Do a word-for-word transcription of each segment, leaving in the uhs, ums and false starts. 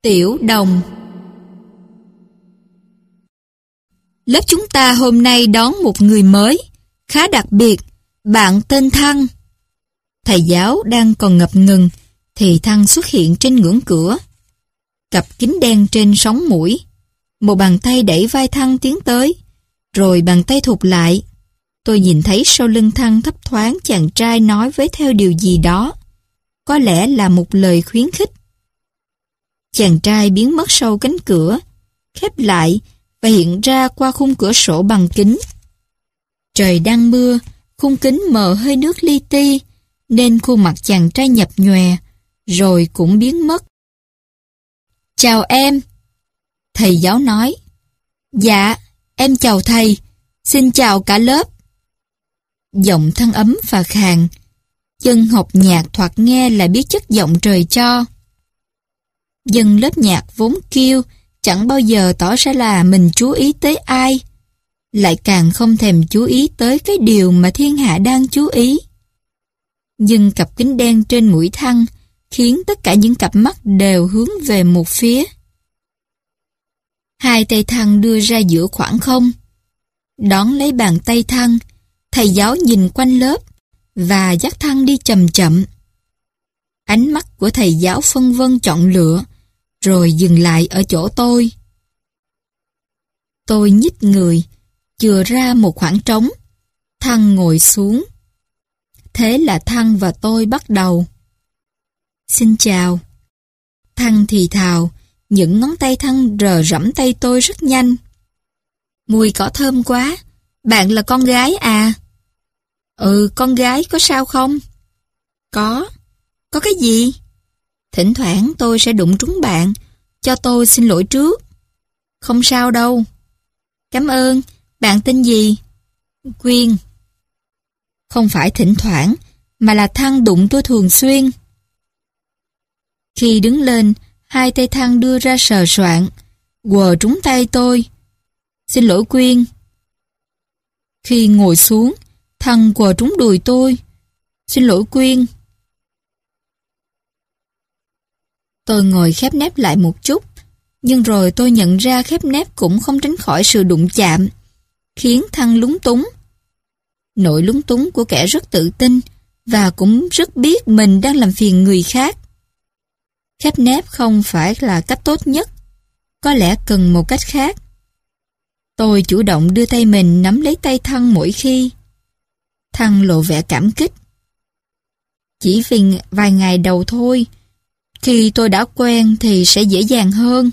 Tiểu đồng. Lớp chúng ta hôm nay đón một người mới, khá đặc biệt, bạn tên Thăng. Thầy giáo đang còn ngập ngừng, thì Thăng xuất hiện trên ngưỡng cửa. Cặp kính đen trên sóng mũi. Một bàn tay đẩy vai Thăng tiến tới, rồi bàn tay thụt lại. Tôi nhìn thấy sau lưng Thăng thấp thoáng chàng trai nói với theo điều gì đó. Có lẽ là một lời khuyến khích. Chàng trai biến mất sau cánh cửa, khép lại và hiện ra qua khung cửa sổ bằng kính. Trời đang mưa, khung kính mờ hơi nước li ti, nên khuôn mặt chàng trai nhập nhòe, rồi cũng biến mất. Chào em. Thầy giáo nói. Dạ, em chào thầy, xin chào cả lớp. Giọng Thăng ấm và khàn. Dân học nhạc thoạt nghe là biết chất giọng trời cho. Dân lớp nhạc vốn kiêu, chẳng bao giờ tỏ ra là mình chú ý tới ai, lại càng không thèm chú ý tới cái điều mà thiên hạ đang chú ý. Nhưng cặp kính đen trên mũi Thăng khiến tất cả những cặp mắt đều hướng về một phía. Hai tay Thăng đưa ra giữa khoảng không. Đón lấy bàn tay Thăng, thầy giáo nhìn quanh lớp và dắt Thăng đi chậm chậm. Ánh mắt của thầy giáo phân vân chọn lựa, rồi dừng lại ở chỗ tôi. Tôi nhích người, chừa ra một khoảng trống. Thăng ngồi xuống. Thế là Thăng và tôi bắt đầu. Xin chào. Thăng thì thào, những ngón tay Thăng rờ rẫm tay tôi rất nhanh. Mùi cỏ thơm quá, bạn là con gái à? Ừ, con gái, có sao không? Có. Có cái gì? Thỉnh thoảng tôi sẽ đụng trúng bạn, cho tôi xin lỗi trước. Không sao đâu. Cảm ơn, bạn tên gì? Quyên. Không phải thỉnh thoảng, mà là Thăng đụng tôi thường xuyên. Khi đứng lên, hai tay Thăng đưa ra sờ soạng, quờ trúng tay tôi. Xin lỗi Quyên. Khi ngồi xuống, Thăng quờ trúng đùi tôi. Xin lỗi Quyên. Tôi ngồi khép nép lại một chút, nhưng rồi tôi nhận ra khép nép cũng không tránh khỏi sự đụng chạm, khiến Thăng lúng túng. Nỗi lúng túng của kẻ rất tự tin và cũng rất biết mình đang làm phiền người khác. Khép nép không phải là cách tốt nhất, có lẽ cần một cách khác. Tôi chủ động đưa tay mình nắm lấy tay Thăng mỗi khi. Thăng lộ vẻ cảm kích. Chỉ vì vài ngày đầu thôi, khi tôi đã quen thì sẽ dễ dàng hơn.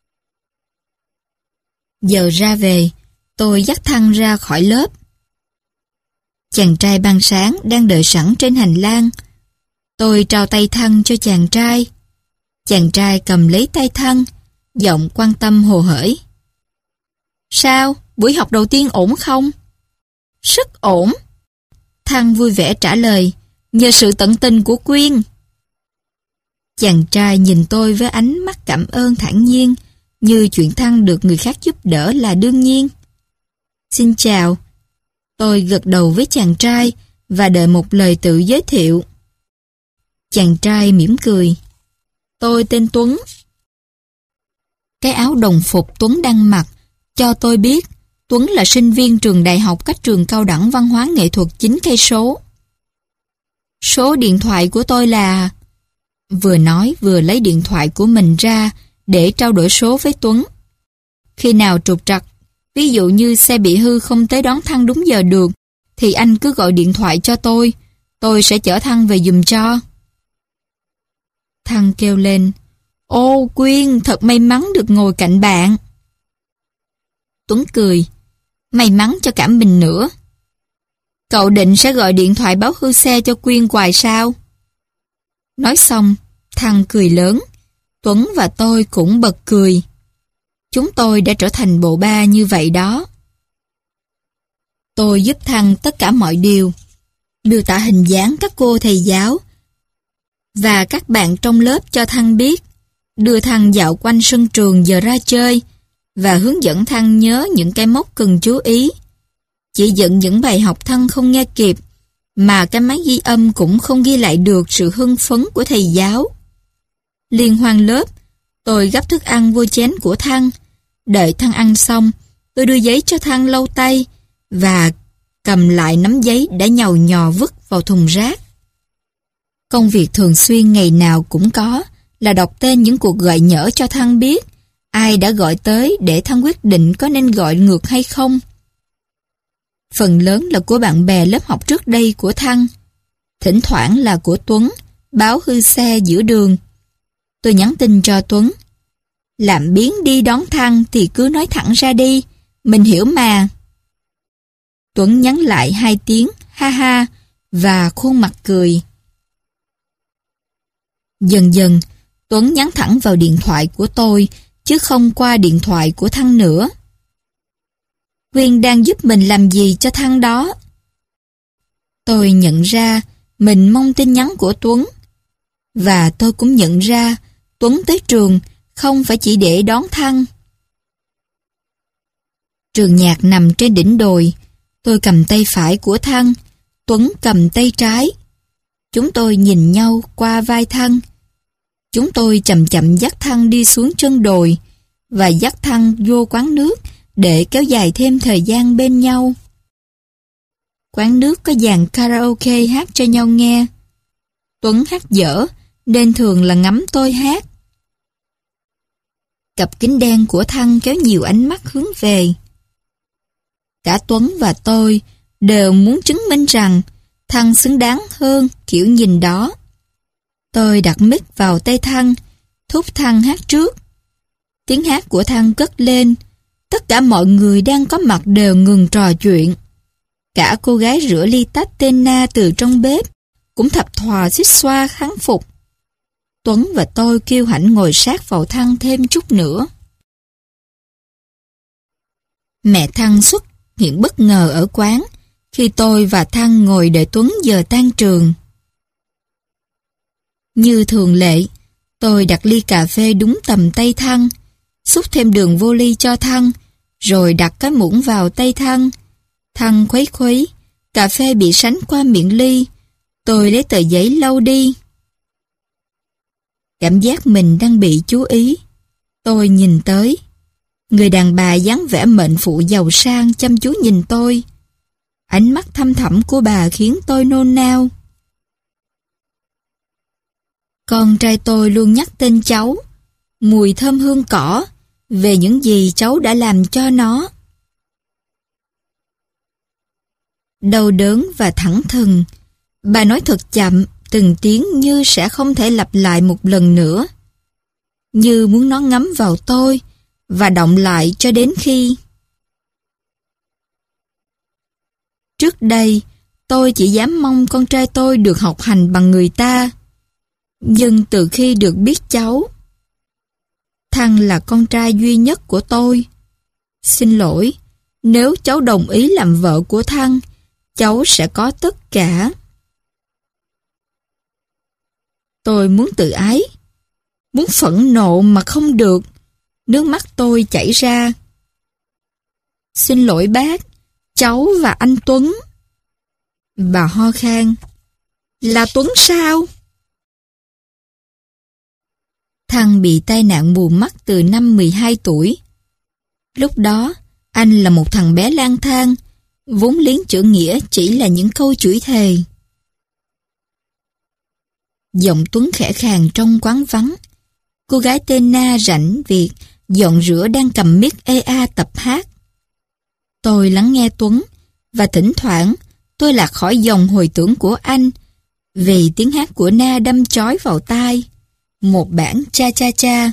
Giờ ra về, tôi dắt Thăng ra khỏi lớp. Chàng trai ban sáng đang đợi sẵn trên hành lang. Tôi trao tay Thăng cho chàng trai. Chàng trai cầm lấy tay Thăng, giọng quan tâm hồ hởi. Sao, buổi học đầu tiên ổn không? Rất ổn. Thăng vui vẻ trả lời, nhờ sự tận tình của Quyên. Chàng trai nhìn tôi với ánh mắt cảm ơn thản nhiên, như chuyện Thăng được người khác giúp đỡ là đương nhiên. Xin chào. Tôi gật đầu với chàng trai và đợi một lời tự giới thiệu. Chàng trai mỉm cười. Tôi tên Tuấn. Cái áo đồng phục Tuấn đang mặc cho tôi biết Tuấn là sinh viên trường đại học cách trường cao đẳng văn hóa nghệ thuật chín cây số. Số điện thoại của tôi là... Vừa nói vừa lấy điện thoại của mình ra để trao đổi số với Tuấn. Khi nào trục trặc, ví dụ như xe bị hư không tới đón Thăng đúng giờ được, thì anh cứ gọi điện thoại cho tôi, tôi sẽ chở Thăng về giùm cho. Thăng kêu lên, ô Quyên, thật may mắn được ngồi cạnh bạn. Tuấn cười, may mắn cho cả mình nữa. Cậu định sẽ gọi điện thoại báo hư xe cho Quyên hoài sao? Nói xong, Thăng cười lớn. Tuấn và tôi cũng bật cười. Chúng tôi đã trở thành bộ ba như vậy đó. Tôi giúp Thăng tất cả mọi điều. Miêu tả hình dáng các cô thầy giáo và các bạn trong lớp cho Thăng biết, đưa Thăng dạo quanh sân trường giờ ra chơi và hướng dẫn Thăng nhớ những cái mốc cần chú ý. Chỉ dẫn những bài học Thăng không nghe kịp, mà cái máy ghi âm cũng không ghi lại được sự hưng phấn của thầy giáo. Liên hoan lớp, Tôi gắp thức ăn vô chén của Thăng. Đợi Thăng ăn xong, tôi đưa giấy cho Thăng lau tay và cầm lại nắm giấy đã nhàu nhò vứt vào thùng rác. Công việc thường xuyên ngày nào cũng có là đọc tên những cuộc gọi nhỡ cho Thăng biết ai đã gọi tới để Thăng quyết định có nên gọi ngược hay không. Phần lớn là của bạn bè lớp học trước đây của Thăng. Thỉnh thoảng là của Tuấn, báo hư xe giữa đường. Tôi nhắn tin cho Tuấn. Làm biếng đi đón Thăng thì cứ nói thẳng ra đi, mình hiểu mà. Tuấn nhắn lại hai tiếng ha ha và khuôn mặt cười. Dần dần, Tuấn nhắn thẳng vào điện thoại của tôi chứ không qua điện thoại của Thăng nữa. Quyên đang giúp mình làm gì cho Thăng đó? Tôi nhận ra mình mong tin nhắn của Tuấn. Và tôi cũng nhận ra Tuấn tới trường không phải chỉ để đón Thăng. Trường nhạc nằm trên đỉnh đồi. Tôi cầm tay phải của Thăng, Tuấn cầm tay trái. Chúng tôi nhìn nhau qua vai Thăng. Chúng tôi chậm chậm dắt Thăng đi xuống chân đồi và dắt Thăng vô quán nước để kéo dài thêm thời gian bên nhau. Quán nước có dàn karaoke hát cho nhau nghe. Tuấn hát dở nên thường là ngắm tôi hát. Cặp kính đen của Thăng kéo nhiều ánh mắt hướng về. Cả Tuấn và tôi đều muốn chứng minh rằng Thăng xứng đáng hơn kiểu nhìn đó. Tôi đặt mic vào tay Thăng, thúc Thăng hát trước. Tiếng hát của Thăng cất lên. Tất cả mọi người đang có mặt đều ngừng trò chuyện. Cả cô gái rửa ly tách tên Na từ trong bếp cũng thập thò xích xoa kháng phục. Tuấn và tôi kêu hãnh ngồi sát vào Thăng thêm chút nữa. Mẹ Thăng xuất hiện bất ngờ ở quán khi tôi và Thăng ngồi đợi Tuấn giờ tan trường. Như thường lệ, tôi đặt ly cà phê đúng tầm tay Thăng, xúc thêm đường vô ly cho Thăng, rồi đặt cái muỗng vào tay Thăng. Thăng khuấy khuấy, cà phê bị sánh qua miệng ly. Tôi lấy tờ giấy lau đi. Cảm giác mình đang bị chú ý. Tôi nhìn tới. Người đàn bà dáng vẻ mệnh phụ giàu sang chăm chú nhìn tôi. Ánh mắt thăm thẳm của bà khiến tôi nôn nao. Con trai tôi luôn nhắc tên cháu, mùi thơm hương cỏ, về những gì cháu đã làm cho nó. Đau đớn và thẳng thừng, bà nói thật chậm, từng tiếng như sẽ không thể lặp lại một lần nữa. Như muốn nó ngấm vào tôi và động lại cho đến khi... Trước đây, tôi chỉ dám mong con trai tôi được học hành bằng người ta. Nhưng từ khi được biết cháu, Thăng là con trai duy nhất của tôi. Xin lỗi, nếu cháu đồng ý làm vợ của Thăng, cháu sẽ có tất cả. Tôi muốn tự ái, muốn phẫn nộ mà không được. Nước mắt tôi chảy ra. Xin lỗi bác, cháu và anh Tuấn. Bà ho khan. Là Tuấn sao? Thăng bị tai nạn mù mắt từ năm mười hai tuổi. Lúc đó, anh là một thằng bé lang thang, vốn liếng chữ nghĩa chỉ là những câu chửi thề. Giọng Tuấn khẽ khàng trong quán vắng. Cô gái tên Na rảnh việc dọn rửa đang cầm mic ê a tập hát. Tôi lắng nghe Tuấn và thỉnh thoảng tôi lạc khỏi dòng hồi tưởng của anh vì tiếng hát của Na đâm chói vào tai. Một bản cha cha cha.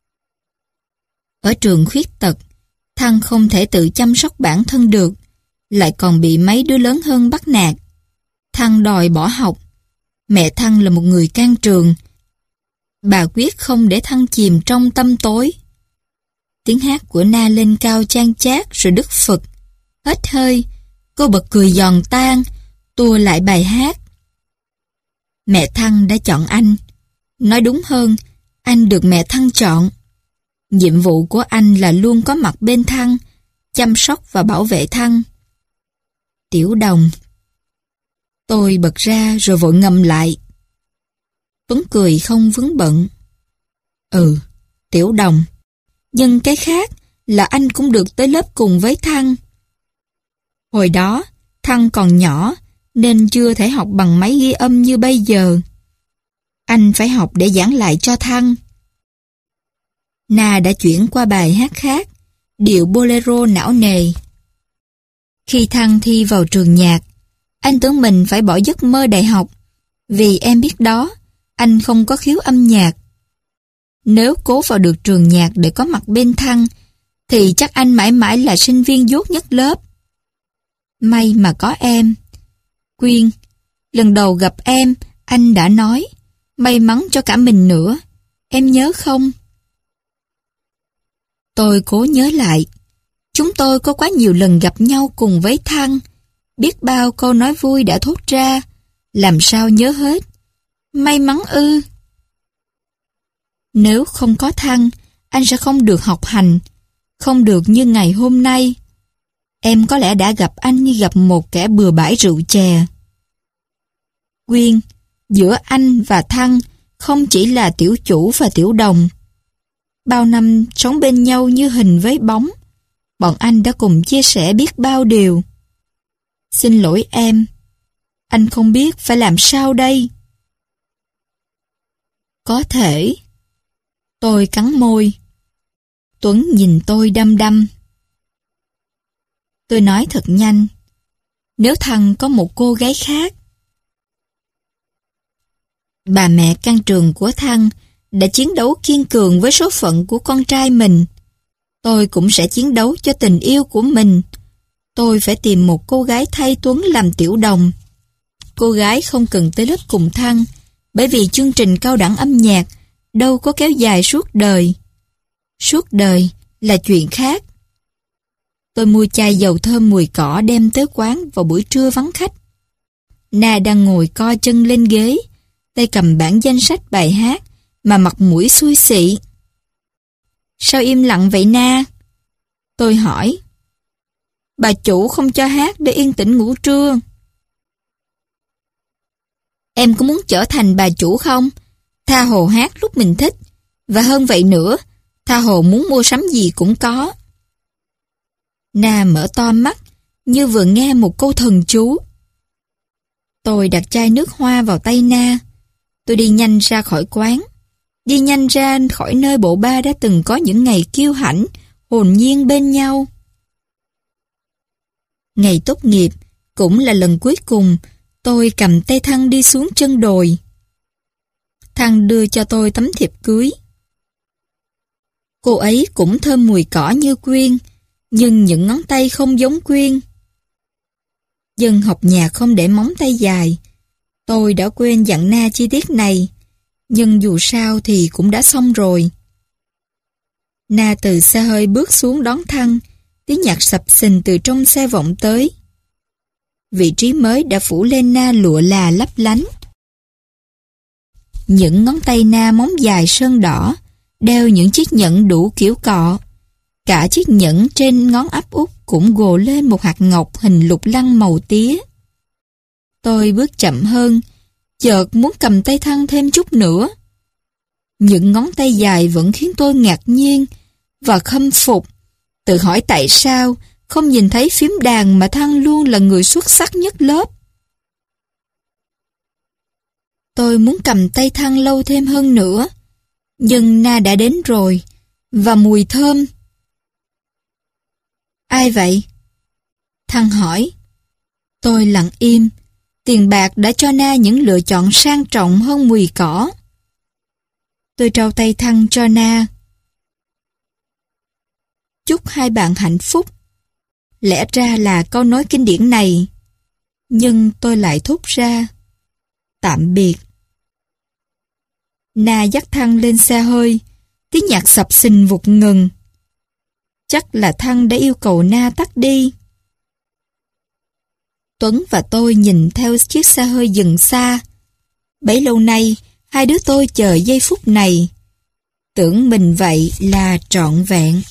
Ở trường khuyết tật, Thăng không thể tự chăm sóc bản thân được, lại còn bị mấy đứa lớn hơn bắt nạt. Thăng đòi bỏ học. Mẹ Thăng là một người can trường. Bà quyết không để Thăng chìm trong tâm tối. Tiếng hát của Na lên cao chan chát rồi đứt phực. Hết hơi, cô bật cười giòn tan, tua lại bài hát. Mẹ Thăng đã chọn anh. Nói đúng hơn, anh được mẹ Thăng chọn. Nhiệm vụ của anh là luôn có mặt bên Thăng, chăm sóc và bảo vệ Thăng. Tiểu Đồng. Tôi bật ra rồi vội ngậm lại. Tuấn cười không vướng bận. Ừ, Tiểu Đồng. Nhưng cái khác là anh cũng được tới lớp cùng với Thăng. Hồi đó, Thăng còn nhỏ nên chưa thể học bằng máy ghi âm như bây giờ. Anh phải học để giảng lại cho Thăng. Na đã chuyển qua bài hát khác, điệu bolero não nề. Khi Thăng thi vào trường nhạc, anh tưởng mình phải bỏ giấc mơ đại học, vì em biết đó, anh không có khiếu âm nhạc. Nếu cố vào được trường nhạc để có mặt bên Thăng, thì chắc anh mãi mãi là sinh viên dốt nhất lớp. May mà có em. Quyên, lần đầu gặp em, anh đã nói, may mắn cho cả mình nữa, em nhớ không? Tôi cố nhớ lại. Chúng tôi có quá nhiều lần gặp nhau cùng với Thăng. Biết bao câu nói vui đã thốt ra. Làm sao nhớ hết. May mắn ư. Nếu không có Thăng, anh sẽ không được học hành, không được như ngày hôm nay. Em có lẽ đã gặp anh như gặp một kẻ bừa bãi rượu chè. Quyên, giữa anh và Thăng không chỉ là tiểu chủ và tiểu đồng. Bao năm sống bên nhau như hình với bóng, bọn anh đã cùng chia sẻ biết bao điều. Xin lỗi em, anh không biết phải làm sao đây. Có thể. Tôi cắn môi. Tuấn nhìn tôi đăm đăm. Tôi nói thật nhanh. Nếu Thăng có một cô gái khác. Bà mẹ căn trường của Thăng đã chiến đấu kiên cường với số phận của con trai mình. Tôi cũng sẽ chiến đấu cho tình yêu của mình. Tôi phải tìm một cô gái thay Tuấn làm tiểu đồng. Cô gái không cần tới lớp cùng Thăng, bởi vì chương trình cao đẳng âm nhạc đâu có kéo dài suốt đời. Suốt đời là chuyện khác. Tôi mua chai dầu thơm mùi cỏ đem tới quán vào buổi trưa vắng khách. Na đang ngồi co chân lên ghế, tay cầm bản danh sách bài hát mà mặt mũi xui xị. Sao im lặng vậy Na? Tôi hỏi. Bà chủ không cho hát để yên tĩnh ngủ trưa. Em có muốn trở thành bà chủ không? Tha hồ hát lúc mình thích. Và hơn vậy nữa, tha hồ muốn mua sắm gì cũng có. Na mở to mắt, như vừa nghe một câu thần chú. Tôi đặt chai nước hoa vào tay Na. Tôi đi nhanh ra khỏi quán. Đi nhanh ra khỏi nơi bộ ba đã từng có những ngày kiêu hãnh, hồn nhiên bên nhau. Ngày tốt nghiệp, cũng là lần cuối cùng, tôi cầm tay Thăng đi xuống chân đồi. Thăng đưa cho tôi tấm thiệp cưới. Cô ấy cũng thơm mùi cỏ như Quyên, nhưng những ngón tay không giống Quyên. Dân học nhạc không để móng tay dài. Tôi đã quên dặn Na chi tiết này, nhưng dù sao thì cũng đã xong rồi. Na từ xe hơi bước xuống đón Thăng, tiếng nhạc sập sình từ trong xe vọng tới. Vị trí mới đã phủ lên Na lụa là lấp lánh. Những ngón tay Na móng dài sơn đỏ, đeo những chiếc nhẫn đủ kiểu cọ. Cả chiếc nhẫn trên ngón áp út cũng gồ lên một hạt ngọc hình lục lăng màu tía. Tôi bước chậm hơn, chợt muốn cầm tay Thăng thêm chút nữa. Những ngón tay dài vẫn khiến tôi ngạc nhiên và khâm phục, tự hỏi tại sao không nhìn thấy phím đàn mà Thăng luôn là người xuất sắc nhất lớp. Tôi muốn cầm tay Thăng lâu thêm hơn nữa, nhưng Na đã đến rồi, và mùi thơm. Ai vậy? Thăng hỏi. Tôi lặng im. Tiền bạc đã cho Na những lựa chọn sang trọng hơn mùi cỏ. Tôi trao tay Thăng cho Na. Chúc hai bạn hạnh phúc. Lẽ ra là câu nói kinh điển này, nhưng tôi lại thốt ra. Tạm biệt. Na dắt Thăng lên xe hơi, tiếng nhạc sập sình vụt ngừng. Chắc là Thăng đã yêu cầu Na tắt đi. Tuấn và tôi nhìn theo chiếc xe hơi dừng xa. Bấy lâu nay, hai đứa tôi chờ giây phút này. Tưởng mình vậy là trọn vẹn.